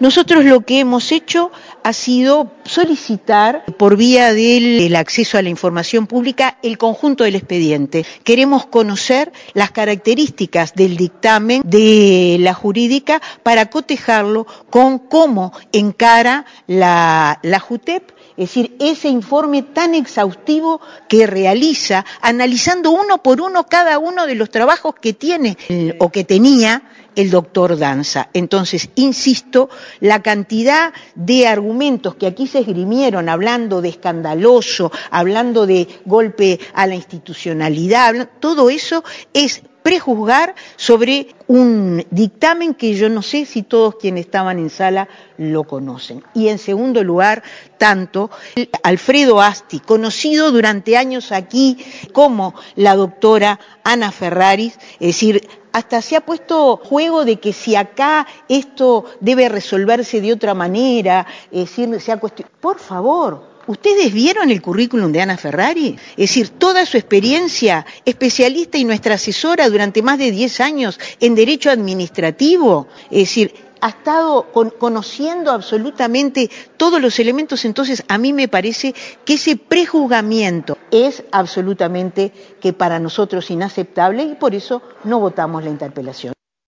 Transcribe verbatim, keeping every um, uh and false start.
Nosotros lo que hemos hecho ha sido solicitar por vía del acceso a la información pública el conjunto del expediente. Queremos conocer las características del dictamen de la jurídica para cotejarlo con cómo encara la, la JUTEP, es decir, ese informe tan exhaustivo que realiza, analizando uno por uno cada uno de los trabajos que tiene el, o que tenía el doctor Danza. Entonces, insisto, la cantidad de argumentos que aquí se esgrimieron, hablando de escandaloso, hablando de golpe a la institucionalidad, todo eso es prejuzgar sobre un dictamen que yo no sé si todos quienes estaban en sala lo conocen. Y en segundo lugar, tanto Alfredo Asti, conocido durante años aquí como la doctora Ana Ferraris, es decir, hasta se ha puesto juego de que si acá esto debe resolverse de otra manera, es decir, se ha cuestionado. Por favor, ¿ustedes vieron el currículum de Ana Ferrari? Es decir, toda su experiencia, especialista y nuestra asesora durante más de diez años en Derecho Administrativo, es decir, ha estado con, conociendo absolutamente todos los elementos. Entonces a mí me parece que ese prejuzgamiento es absolutamente que para nosotros inaceptable y por eso no votamos la interpelación.